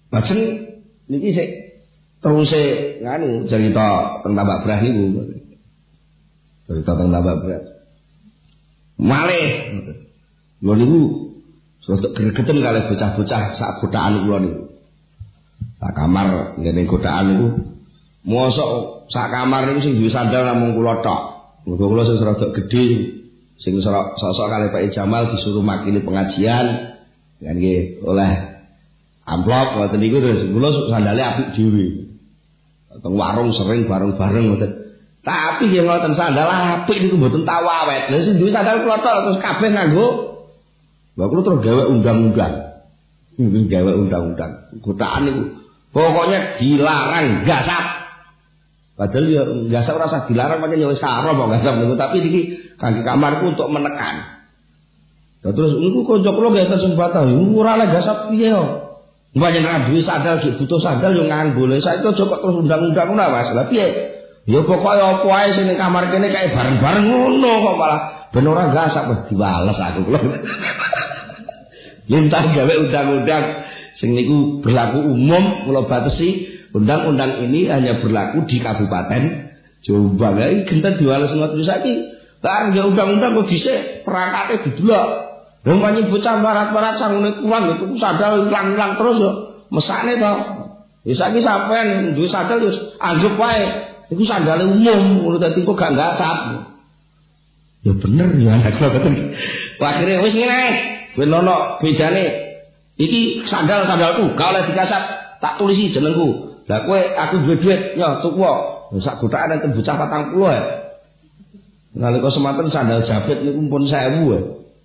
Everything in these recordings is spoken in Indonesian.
Lajeng niki sik teruse nganu cerita teng Tambak Beras niku. Cerita teng Tambak Beras. Malih. Lho niku sosok gregeten kalih bocah-bocah sak godaan kula niku. Sak kamar ngene godaan niku mosok sak kamar niku sing duwe sandal namung kula tok. Mergo kula sing rada gedhe sing sosok kalih Pak Jamal disuruh makili pengajian kan nggih oleh amplop ngoten niku terus kula sandale apik dhewe. Teng warung sering bareng-bareng ngoten. Tapi nggih ngoten sandal apik niku mboten tawawet. Lha sing duwe sandal kula tok terus kabeh nganggo. Lha kula terus gawe undang-undang. Gawe undang-undang. Godaan niku pokoknya dilarang gasap. Padahal ya gasap ora usah dilarang pancen ya wis karo kok gasap niku tapi iki kangge kamarku untuk menekan. Lah terus niku kanca kula nggih kesempatan ora oleh gasap piye yo. Mbane nek duwe sandal iki butuh sandal yo nganggo. Lah saiki aja kok terus undang-undang ngono Mas. Lah piye? Ya pokoke apa ae sing ning kamar kene kae bareng-bareng ngono kok malah ben ora gasap diwales aku kula. Lintang gawe undang-undang sing niku berlaku umum kula batesi undang-undang ini hanya berlaku di Kabupaten Jombang. Ya iki genten diwales ngoten saiki. Lah ya undang-undang kok dhisik perangkate didelok. Lha manyi bocah barat-barat sangune kurang itu sandal ilang-ilang terus yo mesake to. Ya saiki sampean duwe sandal yo anggap wae iku sandale umum ngono dadi kok gak gasap. Ya bener ya aku ngoten. Akhire wis ngene. Ben ono bedane. Iki sandalku gak oleh digasap, tak tulisi jenengku. Lah kowe aku duwe dhuwit, yo tuku kok. Sak godhaan enten bocah 40 ya. Nalika semanten sandal jabit niku pun 1000 ya.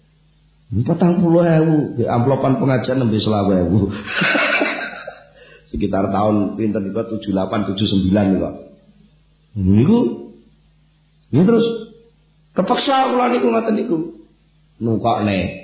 40.000 di amplopan pengajian nembe 20.000. Sekitar tahun pinten niku 78 79 niku. Niku ya terus kepeksa kula niku ngoten niku. Nukokne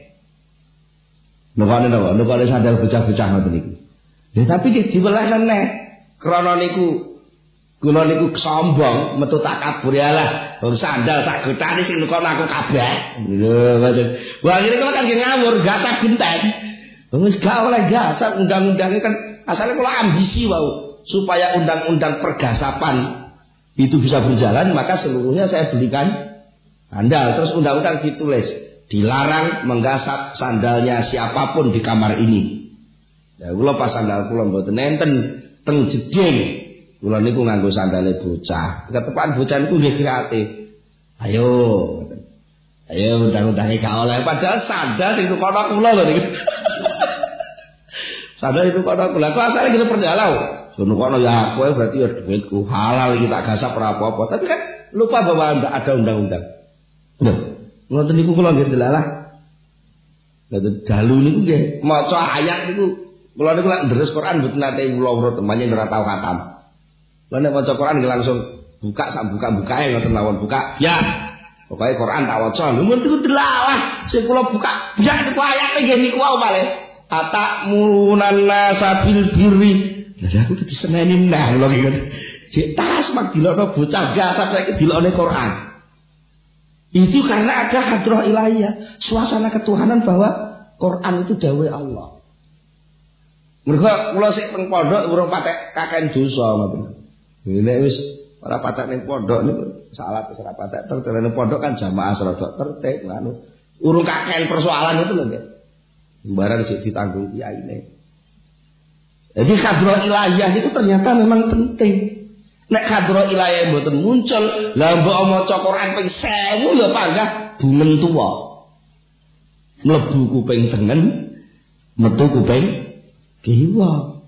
sandal bocah-bocah ngoten niku. Ya tapi diwelah neh krana niku kula niku sombong metu takabur ya lah. Sandal sak godane sing nukokno aku kabeh. Lho ngoten. Wah ngene kula kan ngawur gasap genten. Wis gak oleh gasap undang-undange kan asale kula ambisi wau supaya undang-undang pergasapan itu bisa berjalan maka seluruhnya saya belikan sandal terus undang-undang ditulis dilarang menggasap sandalnya siapapun di kamar ini. Ya kula pas sandal kula mboten enten teng jeding. Kula niku nganggo sandale bocah. Ketepan bocah niku nggih kreatif. Ayo undang-undange gak oleh padahal sandal sing tukono kula lho niku. Sandal itu kono kula. Kok asale kita perdalau. Sono kono ya kowe berarti ya duitku halal iki tak gasap ora apa-apa. Tapi kan lupa bahwa ada undang-undang. Lho, ngoten niku kula nggih delalah. Ngoten dalu niku nggih maca ayat niku kula niku lek ndres Quran mboten nate kula urut temannya ora tau khatam. Lah nek maca Quran langsung buka sak buka-bukae ngoten mawon buka. Ya. Pokoke Quran tak waca. Lho men niku delalah sing kula buka. Ya niku ayate nggih niku wae malih. Atakmunan nasa bil birri. Lah aku dadi seneni nah lho iki. Cek tas mak dilokno bocah gasap saiki dilokne Quran. Itu karena ada hadrah ilahiyah, suasana ketuhanan bahwa Quran itu dawuh Allah. Mergo kula sik teng pondok urung patek kaken dosa ngoten. Nek wis ora patek ning pondok niku salat wis ora patek terus pondok kan jamaah rada tertib ngono. Urung kaken persoalan itu lho nggih. Barang sik ditanggung kiyaine. Jadi hadrah ilahiyah itu ternyata memang penting. Nek hadrah ilahiyah mboten muncul, lah mbok maca Quran ping 1000 ya panggah bumen tuwa. Mlebu kuping tengen, metu kuping kiwa.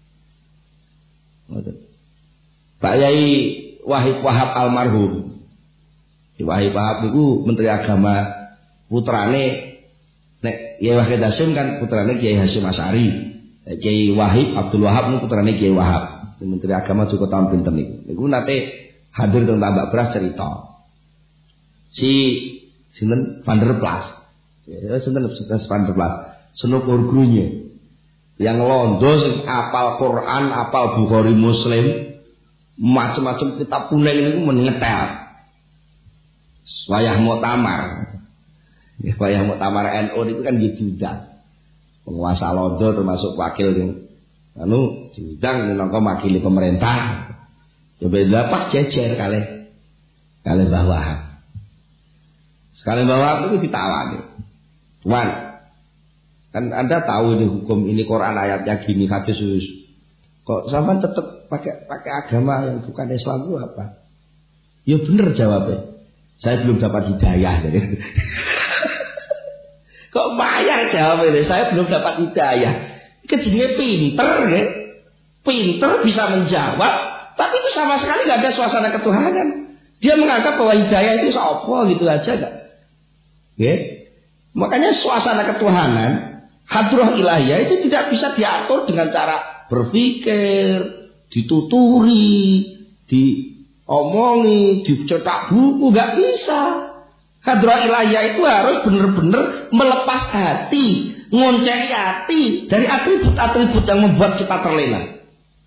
Ngoten. Pak Yai Wahab almarhum. Wahab niku Menteri Agama putrane nek Kiai Wahid Hasyim kan putrane Kiai Hasyim Asy'ari. Kiai Wahid Abdul Wahab niku putrane Kiai Wahab. Menteri Agama juga tahun pinten niku. Niku nate hadir teng Tambak Beras cerita. Si sinten Van der Plas. Ya sinten Van der Plas. Senopor gurunya. Yang londo sing apal Quran, apal Bukhari Muslim, macam-macam kitab kuning niku mengetel. Wayah muktamar. Wayah muktamar NU itu kan diundang. Penguasa londo termasuk wakil anu diundang minangka makili pemerintah. Coba pas jejer kalih Mbah Wahab. Sekali Mbah Wahab itu ditawani. Tuan, kan Anda tahu ini hukum ini Quran ayatnya gini hadis kok sampean tetap pakai agama yang bukan Islam itu apa? Ya bener jawabnya. Saya belum dapat hidayah. Kok bayar jawabnya? Saya belum dapat hidayah. Kejadiannya pinter ya. Pinter bisa menjawab, tapi itu sama sekali gak ada suasana ketuhanan. Dia menganggap bahwa hidayah itu apa gitu aja gak. Ya. Makanya suasana ketuhanan, hadrah ilahiyah itu tidak bisa diatur dengan cara berpikir, dituturi, diomongi, dicetak buku, gak bisa. Hadrah ilahiyah itu harus benar-benar melepas hati, ngonceki hati dari atribut-atribut yang membuat kita terlena.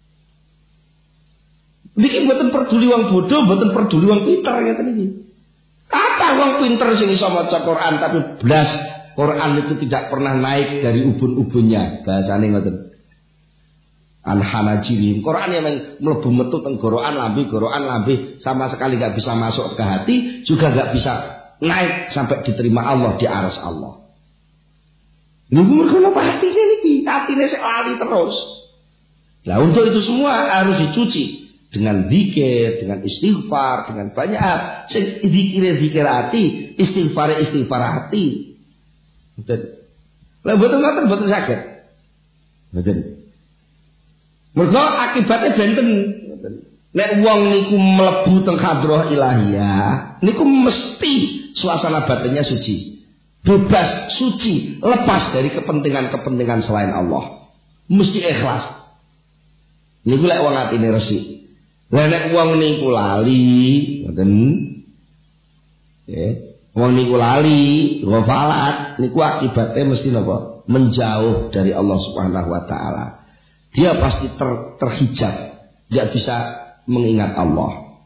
Niki mboten peduli wong bodoh, mboten peduli wong pinter ngeten iki. Kata wong pinter sing iso maca Quran tapi blas Quran itu tidak pernah naik dari ubun-ubunnya. Bahasane ngoten. An-hanajiri. Quran yang mlebu metu tenggorokan lambe sama sekali enggak bisa masuk ke hati, juga enggak bisa naik sampai diterima Allah di aras Allah. Niku mergo napa hatine niki? Hatine sik lali terus. Nah, untuk itu semua harus dicuci dengan zikir, dengan istighfar, dengan banyak hal. Sing zikir hati, istighfar hati. Betul. Lah mboten ngoten mboten saged. Mboten. Mergo akibatnya benten. Nek wong niku mlebu teng hadrah ilahiyah, niku mesti suasana batinnya suci. Bebas, suci, lepas dari kepentingan-kepentingan selain Allah. Mesti ikhlas. Niku lek wong atine resik. Lah nek wong niku lali, ngoten. Nggih. Wong niku lali, ghafalat, niku akibatnya mesti napa? Menjauh dari Allah Subhanahu wa taala. Dia pasti terhijab, tidak bisa mengingat Allah.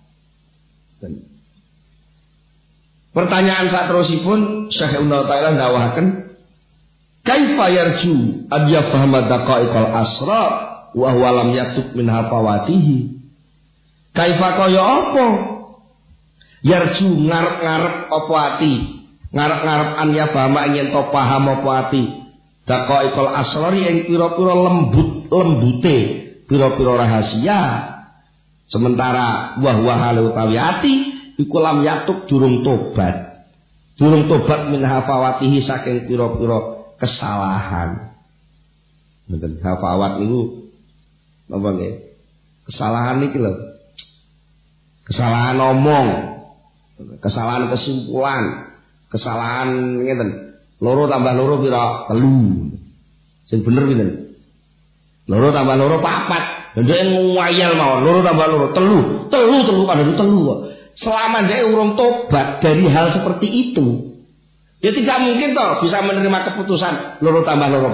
Pertanyaan saterusipun Syekh Ibnu Taimiyah ndawahaken, kaifa yarju an yafhama daqaiqal asrar wa huwa lam yatub min hafawatihi. Kaifa kaya apa? Yarju ngarep-ngarep apa ati? Ngarep-ngarep an yafhama ingin to paham apa ati? Daqaiqal asrar ing pira-pira lembute, pira-pira rahasia. Sementara wah halu utawi ati iku lam yatuk durung tobat min hafawatihi saking pira-pira kesalahan. Mboten hafawat niku napa nggih? Kesalahan iki lho. Kesalahan omong, kesalahan kesimpulan, kesalahan ngeten. Loro tambah loro pira? 3. Sing bener pinten? Loro tambah loro 4. Ndek ngwayal mawon, loro tambah loro 3. 3 padahal 3 kok. Selama dia urung tobat dari hal seperti itu, ya tidak mungkin toh bisa menerima keputusan loro tambah loro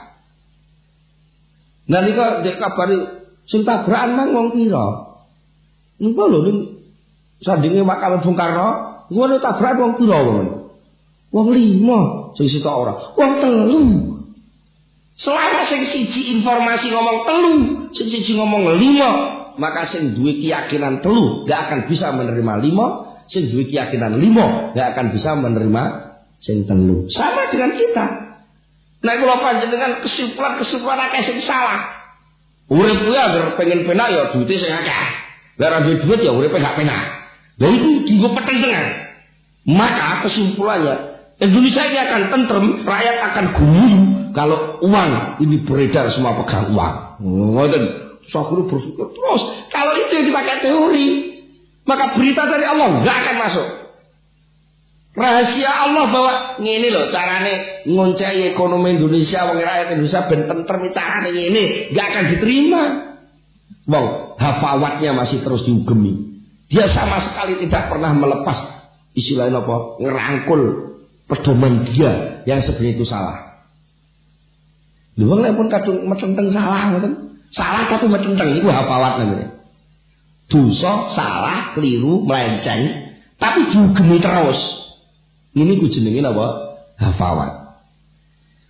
4. Nah nika dek kabari sing tabrakan mang wong pira? Niku lho ning sandinge makam Bung Karno, ngono tabrakan wong pira wong? Wong 5, sing sitok ora. Wong 3. Selama sing siji informasi ngomong 3, sing siji ngomong 5, maka sing duwe keyakinan 3 gak akan bisa menerima 5, sing duwe keyakinan 5 gak akan bisa menerima sing 3. Sama dengan kita. Nek kula panjenengan kesimpulan akeh sing salah. Urip kuwi anggere pengen penak ya duwite sing akeh. Lah ora duwe duit ya uripe gak penak. Lah itu dienggo petentengan. Maka kesimpulannya Indonesia ini akan tentrem, rakyat akan guyu kalau uang ini beredar semua pegang uang. Ngoten. Sakuru berpikir terus, kalau itu yang dipakai teori, maka berita dari Allah enggak akan masuk. Rahasia Allah bahwa ngene lho carane ngonceki ekonomi Indonesia, wong rakyat Indonesia ben tentrem carane ngene, enggak akan diterima. Wong hafawatnya masih terus diugemi. Dia sama sekali tidak pernah melepas istilahnya apa? Ngerangkul pedoman dia yang sebenarnya itu salah. Lha wong nek pun kadung metenteng salah ngoten. Salah tapi metenteng iku hafawat namanya. Dosa, salah, keliru, melenceng, tapi diugemi terus. Ini ku jenenge apa? Hafawat.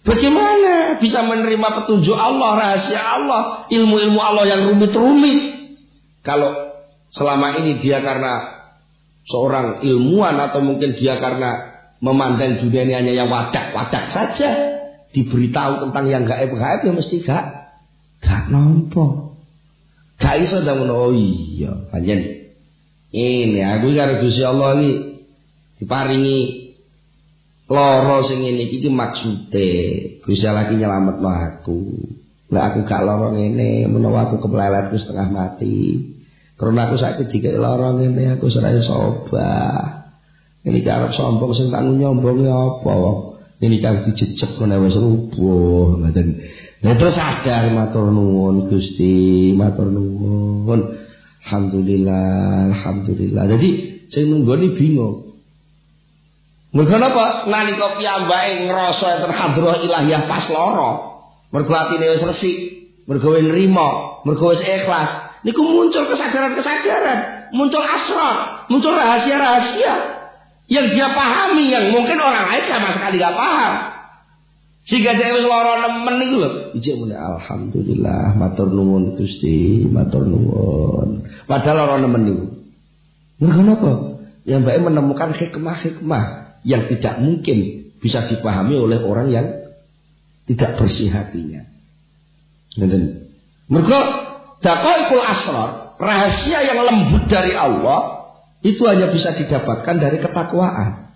Bagaimana bisa menerima petunjuk Allah, rahasia Allah, ilmu-ilmu Allah yang rumit-rumit? Kalau selama ini dia karena seorang ilmuwan atau mungkin dia karena memandang dunia ini hanya yang wadak-wadak saja, diberitahu tentang yang gaib-gaib ya mesti gak nampa. Gak iso ndang oh iya, panjen ini aku karo Gusti Allah iki diparingi lara sing ngene iki maksude. Gusti Allah iki nyelametno aku. Lah aku gak lara ngene, menawa aku kepleletku setengah mati. Karena aku saiki dikek lara ngene aku ora iso obah. Ini arep sombong sing tak nyombonge apa? Ini kan dijejeg ngene wis rubuh ngoten. Nah terus sadar matur nuwun Gusti, matur nuwun. Alhamdulillah, alhamdulillah. Jadi sing nunggoni bingung. Mergo napa? Nalika piyambake ngrasa enten hadrah ilahiyah pas lara, mergo atine wis resik, mergo wis nrimo, mergo wis ikhlas, niku muncul kesadaran-kesadaran, muncul asrar, muncul rahasia-rahasia yang dia pahami yang mungkin orang lain sama sekali gak paham. Sehingga dia wis lara nemen niku lho. Ijek muni alhamdulillah, matur nuwun Gusti, matur nuwun. Padahal lara nemen niku. Mergo napa? Yang baik menemukan hikmah-hikmah yang tidak mungkin bisa dipahami oleh orang yang tidak bersih hatinya. Ngoten. Mergo daqaiqul asrar, rahasia yang lembut dari Allah itu hanya bisa didapatkan dari ketakwaan.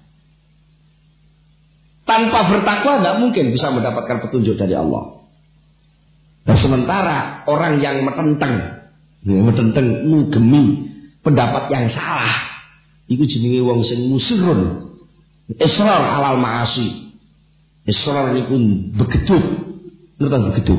Tanpa bertakwa tidak mungkin bisa mendapatkan petunjuk dari Allah. Dan sementara orang yang metenteng ngugemi pendapat yang salah, itu jenenge wong sing musirun, israr alal ma'asi. Israr niku begedut, ngerti begedut.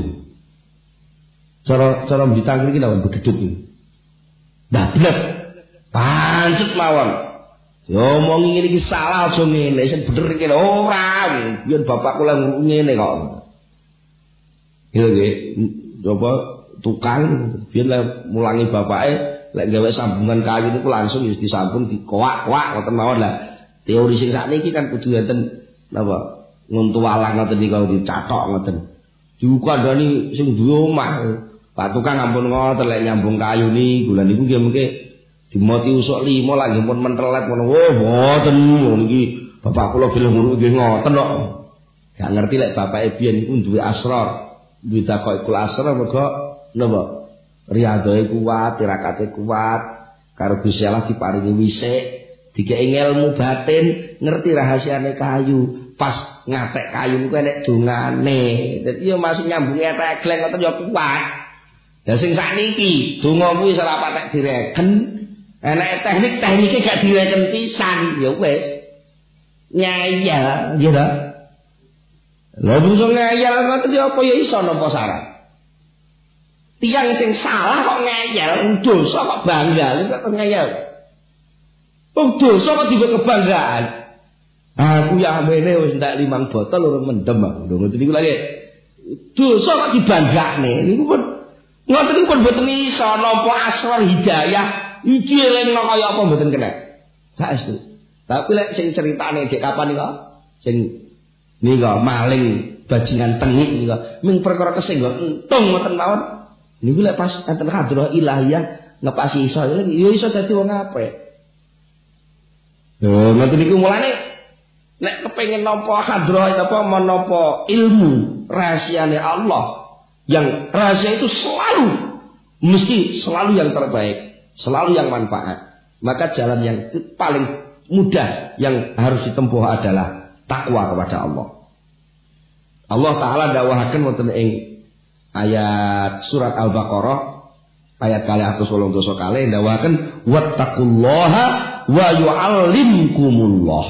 Cara mbitang iki napa begedut iki. Dablek, pancet mawon. Ngomongi ngene iki salah aja ngene, sing bener iki ora. Biyen bapakku lek ngene kok. Iya nggih, coba tukang biyen lek mulangi bapake lek gawe sambungan kayu niku langsung wis disambung dikoak-koak ngoten mawon lah. Teori sing sakniki kan kudu enten napa nguntu walang ngoten niku dicatok ngoten. Dikandani sing duwe omah. Pak tukang ampun ngoten lek nyambung kayu niku lha niku nggih mengke dimoti usuk 5 lagi pun mentelet ngono. Oh, mboten niki bapak kula bilih ngono nggih ngoten kok. Gak ngerti lek bapake biyen niku duwe asrar, duwe taqaiqul asrar mergo napa? Riyadhae kuat, tirakate kuat, karo Gusti Allah diparingi wisik, dikeki ilmu batin, ngerti rahasiane kayu. Pas ngatek kayu niku enek dongane. Dadi yo masuk nyambung tegleng ngoten yo kuat. Lah sing sakniki donga kuwi ora patek direken. Enak teknik-tekniknya gak direken pisan, ya wis. Ngayal, nggih ta? Lha bisa ngayal ngoten apa ya iso napa syarat? Tiang sing salah kok ngayal, dosa kok bangga, kok ngayal. Wong dosa kok dibuat kebanggaan. Aku ya amene wis ndak 5 botol ora mendem aku. Ngoten niku lagi. Dosa kok dibanggakne. Niku pun ngoten niku pun mboten iso napa asrar hidayah. Iki elengno kaya apa mboten kena. Saestu. Tapi lek sing critane dek kapan iki sing nika maling bajingan tengik nika ming perkara kesenggo entung ngoten mawon. Niku lek pas enten hadrah ilahiyah ngepasi iso ya iso dadi wong apik. Lho ngoten niku mulane nek kepengin nampa hadrah apa menapa ilmu rahasiane Allah yang rahasia itu mesti selalu yang terbaik. Selalu yang manfaat. Maka jalan yang paling mudah yang harus ditempuh adalah takwa kepada Allah. Allah Ta'ala dawuhaken wonten ing ayat surat Al-Baqarah ayat 280 kalih dawuhaken wattaqullaha wa yu'allimkumullah.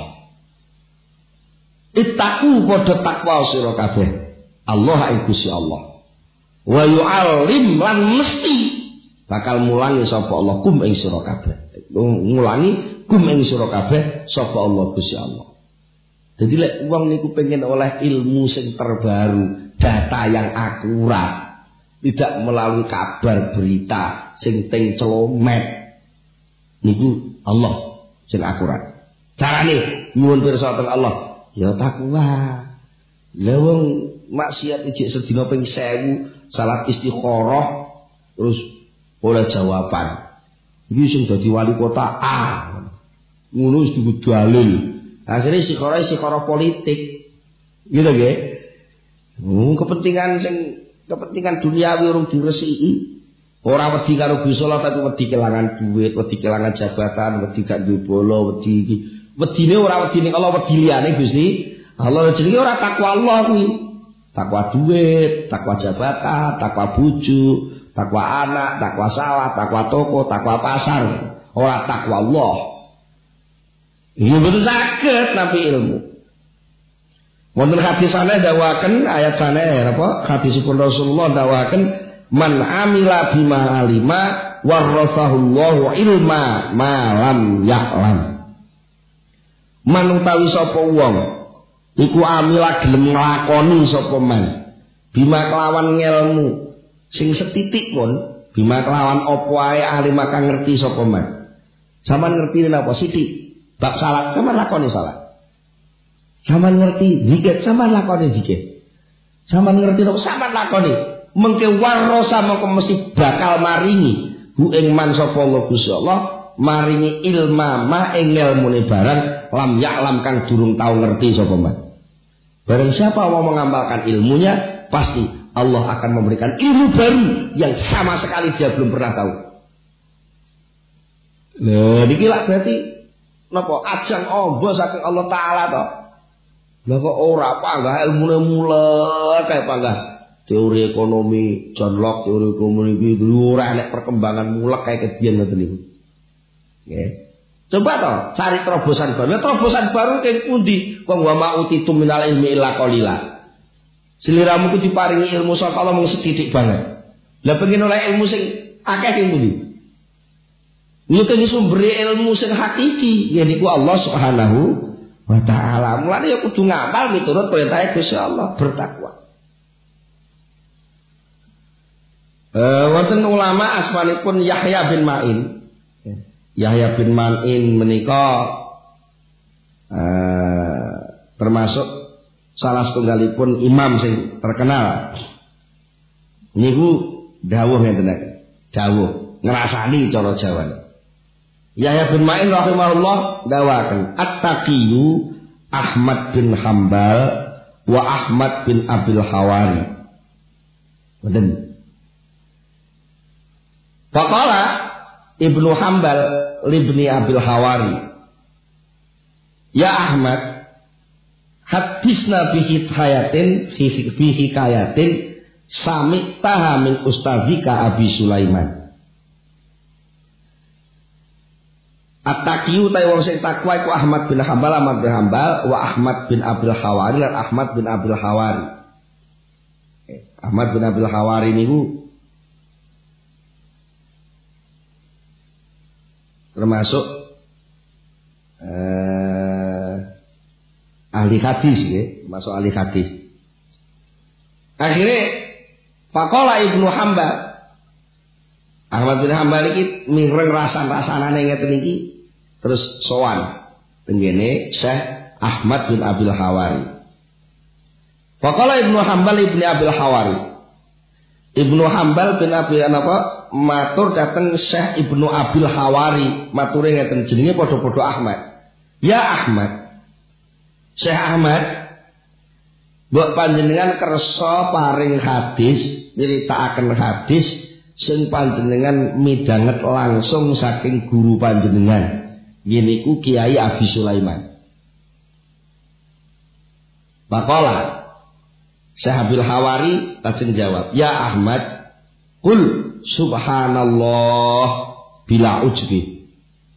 Ittaqu padha takwa sira kabeh. Allah Gusti Allah. Wa yu'allim lan mesti bakal mulangi sapa Allah kum ing sira kabeh. Mulangi kum ing sira kabeh sapa Allah Gusti Allah. Jadi lek wong niku pengen oleh ilmu sing terbaru, data yang akurat, tidak melalui kabar berita sing teng celomet. Niku Allah sing akurat. Carane nyuwun pirsa teng Allah, ya takwa. Lah wong maksiat ijek sedina ping 1000, salat istikharah terus oleh jawaban. Iki sing dadi wali kota A. Ngono wis dudu dalil. Akhire istikharah politik. Gitu nggih. Kepentingan duniawi urung diresiki. Ora wedi karo Gusti Allah tapi wedi kelangan duit, wedi kelangan jabatan, wedi gak duwe bola, wedi iki. Wedine ora wedi ning Allah, wedi liyane Gusti. Allah jenenge ora takwa Allah kuwi. Takwa duit, takwa jabatan, takwa bojo, takwa anak, takwa sawah, takwa toko, takwa pasar. Ora takwa Allah. Iya betul saged nabi ilmu. Wonten hadis saneh dawaken ayat saneh apa? Hadisipun Rasulullah dawaken man amila bima alima warasahullahu ilma ma lam ya'lam. Man utawi sapa wong iku amila gelem nglakoni sapa man bima kelawan ngelmu sing setitik pun bima kelawan apa ae alima kang ngerti sapa man. Sampeyan ngerti napa sithik bab salat sampeyan lakoni salat. Sampeyan ngerti zikir, sampeyan lakoni zikir. Sampeyan ngerti napa sampeyan lakoni. Mengke warasa mengko mesti bakal maringi hu ing man sapa Allah Gusti Allah maringi ilma ma ing ilmune barang lam ya'lam kang durung tau ngerti sapa man. Barang siapa mau mengamalkan ilmunya pasti Allah akan memberikan ilmu baru yang sama sekali dia belum pernah tahu. Nah, niki lak berarti napa ajang ombo saking Allah taala to. Lah kok ora panggah ilmune mula kae panggah teori ekonomi John Locke, teori ekonomi iki ora nek perkembangan mulek kae kebiyen ngoten niku. Nggih. Coba to cari terobosan baru. Terobosan baru keng pundi? Wong wa ma'utitu minal ilmi illa qalila. Sliramu ku diparingi ilmu saka Allah mung sithik banget. Lah pengen oleh ilmu sing akeh keng pundi? Niku sumber ilmu sing hakiki yaiku Allah Subhanahu wa ta'ala. Mulane ya kudu ngamal miturut perintah Gusti Allah, bertakwa. Wonten ulama asmanipun Yahya bin Ma'in. Yahya bin Ma'in menika termasuk salah setunggalipun imam sing terkenal. Niku dawuh ngeten iki. Dawuh ngrasani cara Jawane. Yahya bin Ma'in rahimahullah dawaken At-Taqiyyu Ahmad bin Hambal wa Ahmad bin Abil Hawari. Wonten. Faqala Ibnu Hambal libni Abil Hawari. Ya Ahmad, hadisna bihi hayatin fihi kayatin sami'taha min ustadzika Abi Sulaiman. At-Taqiyyu ta wong sing takwa iku Ahmad bin Hambal wa Ahmad bin Abil Hawari lan Ahmad bin Abil Hawari. Ahmad bin Abil Hawari niku termasuk ahli hadis nggih, termasuk ahli hadis. Akhirnya faqala Ibnu Hambal Ahmad bin Hambal iki mireng rasan-rasanane ngeten iki terus sowan tenggene Syekh Ahmad bin Abil Hawari. Faqala Ibnu Hambal ibni Abil Hawari. Ibnu Hambal bin Abi napa matur dateng Syekh Ibnu Abil Hawari, mature ngeten jenenge padha-padha Ahmad. Ya Ahmad. Syekh Ahmad, mbok panjenengan kersa paring hadis, nyritakaken hadis sing panjenengan midanget langsung saking guru panjenengan. Yeniku Kiai Abi Sulaiman. Maqala Syekh Abil Hawari lajeng jawab, "Ya Ahmad, qul subhanallah bila ujbi."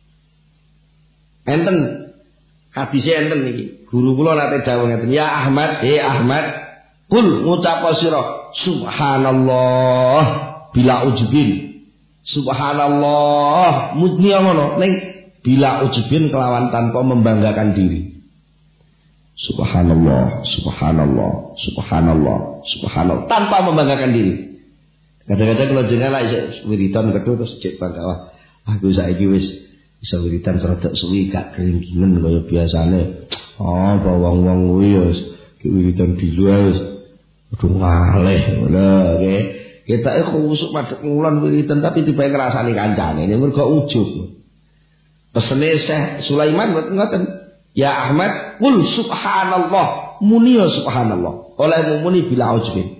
Enten hadise enten niki. Guru kula nate dawuh ngeten, "Ya Ahmad, Ahmad, qul ngucap sira subhanallah bila ujbin." Subhanallah mudni ngono ning bila ujbin kelawan tanpa membanggakan diri. Subhanallah, subhanallah, subhanallah, subhanallah tanpa membanggakan diri. Kadang-kadang kalau jenengan lak wiridan kedhu terus cek bangga, wah aku saiki wis bisa wiridan serodok suwi gak keringkingen kaya biasane. Oh, wong-wong kuwi wis wiridan dulu wis Kudu ngalih lho nggih. Kita khusuk madhep ngulon wiridan tapi tiba ngrasani kancane mergo ujub. Pesene Syekh Sulaiman ngoten, ya Ahmad, qul subhanallah, muni ya subhanallah. Oleh muni bila ujub.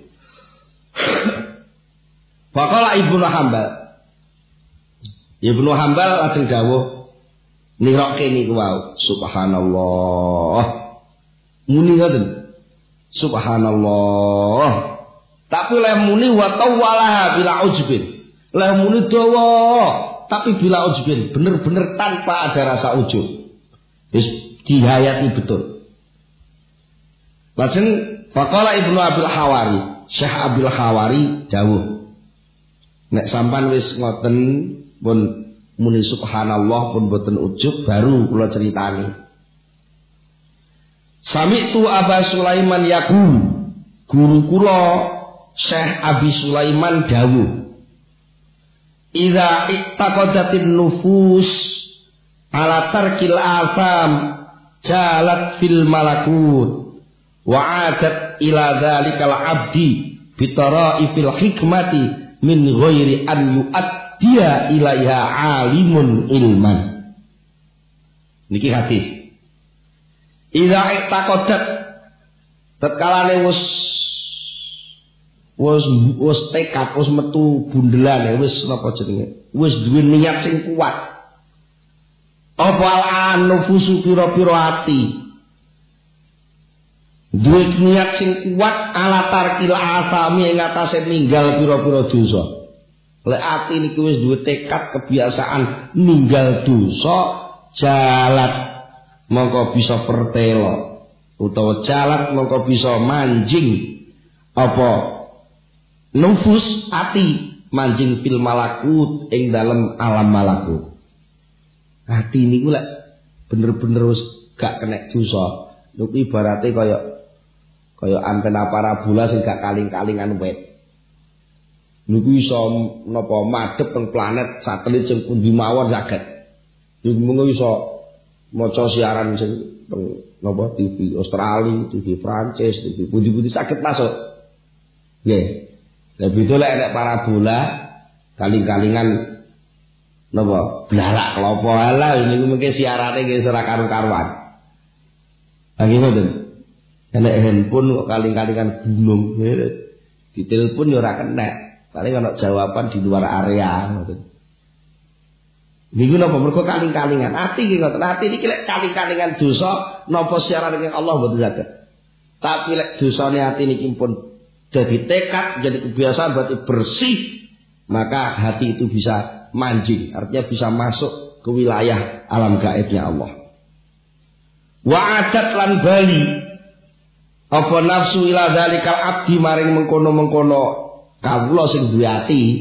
Faqala Ibnu Hambal. Ibnu Hambal lajeng dawuh nirokke niku wau, subhanallah. Muni ngoten. Subhanallah. Tapi leh muni wa tawalaha bila ujubin. Leh muni dawa tapi bila ujubin, bener-bener tanpa ada rasa ujub. Wis dihayati betul. Lajeng faqala Ibnu Abil Hawari, Syekh Abil Hawari dawuh. Nek sampan wis ngoten pun muni subhanallah pun boten ujub baru kula critani. Sami'tu Aba Sulaiman yaqul, guru kula Syekh Abi Sulaiman dawuh, idza ittaqadatin nufus ala tarkil asam jalat fil malakut wa adat ila dzalikal abdi bitaraifil hikmati min ghairi an yu'addiya ilaiha alimun ilman. Niki hadis. Idza ittaqadat tatkalane wis tekad, wis metu bundelan, wis napa jenenge, wis duwe niat sing kuat. Apa al-nufusu pira-pira ati duwe niat sing kuat ala tarkil asami ing atase ninggal pira-pira dosa. Lek ati niki wis duwe tekad kebiasaan ninggal dosa, jalat mongko bisa pertelo utawa jalat mongko bisa manjing apa nufus ati manjing fil malakut ing dalem alam malakut. Ati niku lek bener-bener wis gak kena dosa, niku ibarate kaya antena parabola sing gak kaling-kalingan wet. Niku iso napa madhep teng planet satelit sing pundi mawon saged. Niku mung iso maca siaran sing teng napa TV Australia, TV Prancis, TV pundi-pundi saged masuk. Nggih. Lah betul lek parabola kaling-kalingan napa blalak klopo ala niku mengke siarane nggih ora karu-karuan. Lagi ngoten. Nek handphone kok kaling-kalingan gunung ditelepon ya ora kena. Paling ana jawaban di luar area ngoten. Niku napa mergo kaling-kalingan. Ati nggih ngoten. Ati niki lek kaling-kalingan dosa napa siarane Allah mboten saged. Tapi lek dosane ati niki pun jadi tekad, jadi kebiasaan, berarti bersih, maka hati itu bisa manjing, artinya bisa masuk ke wilayah alam gaibnya Allah. Wa adat lan bali apa nafsu ila dzalikal abdi maring mengkono-mengkono kawula sing duwe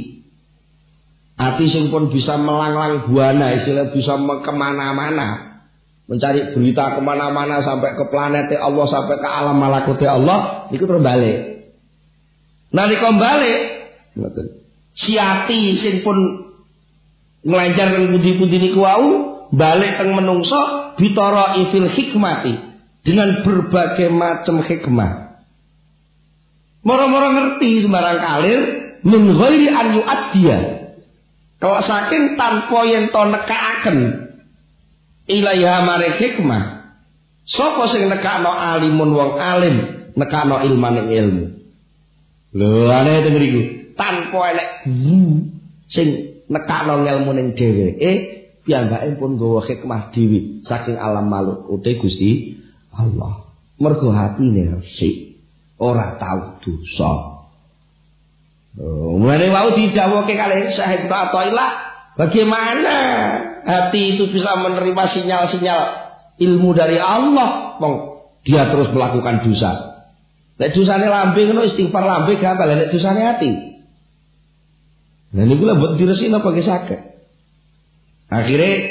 ati sing pun bisa melanglang buana, istilah bisa kemana-mana, mencari berita kemana-mana sampai ke planet Allah, sampai ke alam malakut Allah, niku terus balik. Nalika balik si ati sing pun nglanjar nang pundi-pundi niku wau balik teng menungso bitara ifil hikmati dengan berbagai macam hikmah. Moro-moro ngerti sembarang kalir min ghairi an yu'addiya. Kalau saking tanpa yen to nekakaken ilaiha mare hikmah. Sapa sing nekakno alimun wong alim, nekakno ilmane ilmu. Lho aneh to mriku, tanpa elek guru sing nekakno ngelmu ning dheweke, piyambake pun nggawa hikmah dhewe saking alam malukute Gusti Allah. Mergo hatine resik, ora tau dosa. Mulane wau didhawuhke kalih Syekh Ibnu Athaillah, bagaimana hati itu bisa menerima sinyal-sinyal ilmu dari Allah, wong dia terus melakukan dosa. Nek dosane lambe ngono istighfar lambe gampang, nek dosane ati. Lah niku lha mbok diresiki napa nggih saged. Akhire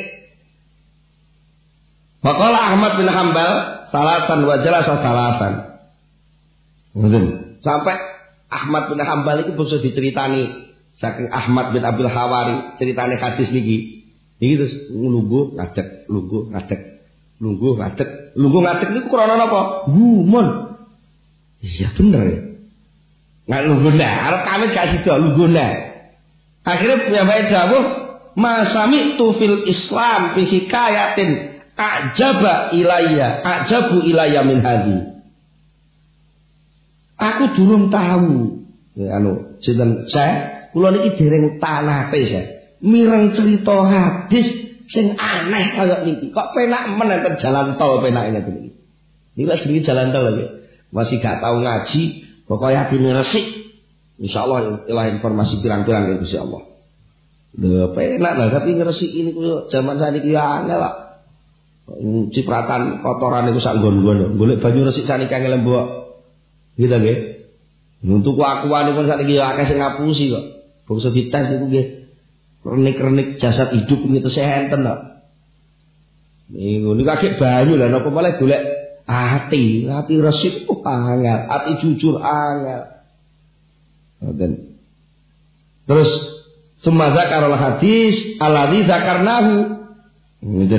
Maqala Ahmad bin Hambal salatan wa jalasa salatan. Ngoten. Sampai Ahmad bin Hambal iki bisa diceritani saking Ahmad bin Abil Hawari ceritane hadis niki. Niki terus lungguh ngadeg, lungguh ngadeg, lungguh ngadeg. Lungguh ngadeg niku krana napa? Gumun. Iya bener ya. Nggak lungguna, arep kawin gak sida lungguna. Akhirnya piyambake dawuh masami tu fil Islam fi hikayatin ajabu ilayya min hadhi. Aku durung tahu. Ya sinten saya kula niki dereng tanate saya. Mireng cerita hadis sing aneh kaya niki. Kok penak men enten jalan tol penak ngene iki. Niki lak jenenge jalan tol lho. Masih gak tahu ngaji, pokoknya atine resik. Insyaallah ilah informasi pirang-pirang ya Gusti Allah. Lho penak lah tapi ngresik ini kuwi jaman saniki ya angel kok. Cipratan kotoran iku sak nggon-nggon. Golek banyu resik saniki angel mbok. Gitu nggih. Untuk akuan niku sakniki ya akeh sing ngapusi kok. Bangsa dites niku nggih. Renik-renik jasad hidup niku tesih enten kok. Niku akeh banyu lah napa malah golek ati resik angel, ati jujur angel. Ngoten. Terus summa zakarul hadis alladzi zakarnahu. Ngoten.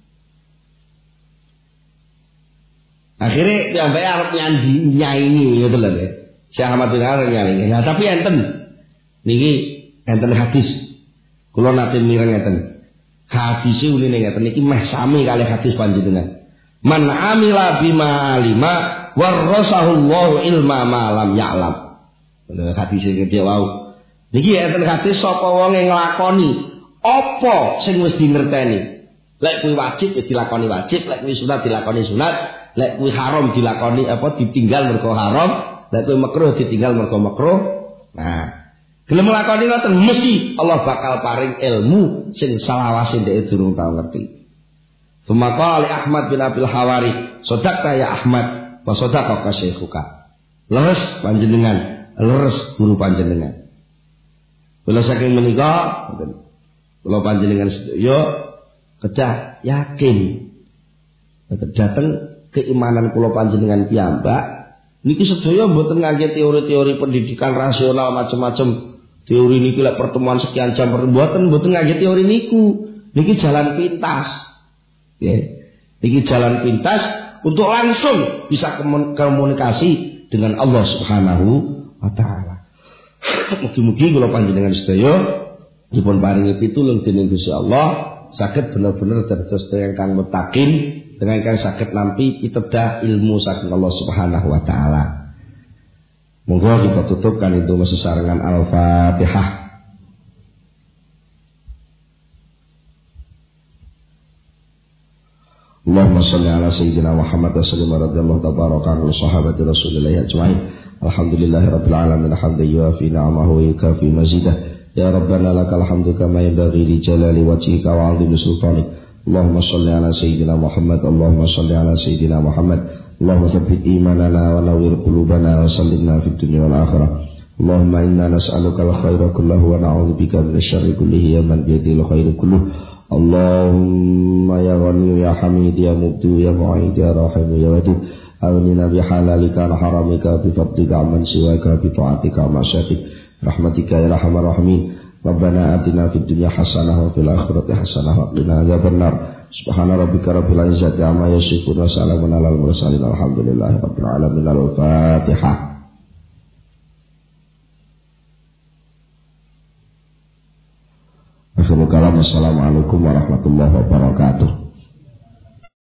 Akhirnya sampai arep nyanyi gitu loh ya. Syekh Ahmad bin Arif nyanyi. Nah tapi enten niki enten hadis. Kula nate mireng enten. Hadis e uline ngeten niki meh sami kalih hadis panjenengan. Man amila bima alima warasahullahu ilma ma lam ya'lam. Hadis e gede wau. Niki enten hadis sapa wonge nglakoni apa sing wis dingerteni. Lek kuwi wajib ya dilakoni wajib, lek kuwi sunat dilakoni sunat. Lek kuwi haram dilakoni apa ditinggal mergo haram, lek kuwi makruh ditinggal mergo makruh. Nah, gelem nglakoni ngoten mesti Allah bakal paring ilmu sing salawase dhek durung tau ngerti. Sumaka Ali Ahmad bin Abil Hawari, "Sadaqta ya Ahmad, wa sadaqa ka syaikhuka." Leres panjenengan, leres guru panjenengan. Kula saking menika, kula panjenengan sedaya kedah yakin dateng keimanan kula panjenengan piyambak niki sedaya mboten ngangge teori-teori pendidikan rasional macam-macam. Teori niki lek pertemuan sekian jam mboten ngangge teori niku. Niki jalan pintas. Nggih. Niki jalan pintas untuk langsung bisa komunikasi dengan Allah Subhanahu wa taala. Mugi-mugi kula panjenengan sedaya dipun paringi pitulung dening Gusti Allah saged bener-bener dados ingkang mutakin dengan kang sakit nampi pitedah ilmu saking Allah Subhanahu wa taala. Monggo kita tutupkan itu sesarengan Al-Fatihah. Allahumma shalli ala sayyidina Muhammad wa sallim radhiyallahu tabaraka an sahabati Rasulillah ajma'in. Alhamdulillahirabbil alamin hamdan yuafi ni'amahu wa yukafi mazidah. Ya Rabbana lakal hamdu kama yanbaghi li jalali wajhika wa 'azimi sultanik. Allahumma salli ala sayyidina Muhammad. Allahumma salli ala sayyidina Muhammad. Allahumma tsabbit imanana wa nawwir qulubana wa sallimna fid dunya wal akhirah. Allahumma inna nas'aluka al-khaira kullahu wa na'udzubika minasy syarri kullihi ya man bi yadihi al-khairu kulluh. Allahumma ya Ghani ya Hamid ya Mubdi ya Mu'id ya Rahim ya Wadud. Aghnina bi halalika wa haramika bi fadlika amman siwaka bi ta'atika wa masyatik. Rahmatika ya Arhamar Rahimin. Rabbana atina fid dunya hasanah wa fil akhirati hasanah wa qina adzabannar. Subhana rabbika rabbil izzati amma yasifun wa salamun alal mursalin alhamdulillahi rabbil alamin. Al-Fatihah. Akhirul kalam. Assalamualaikum warahmatullahi wabarakatuh.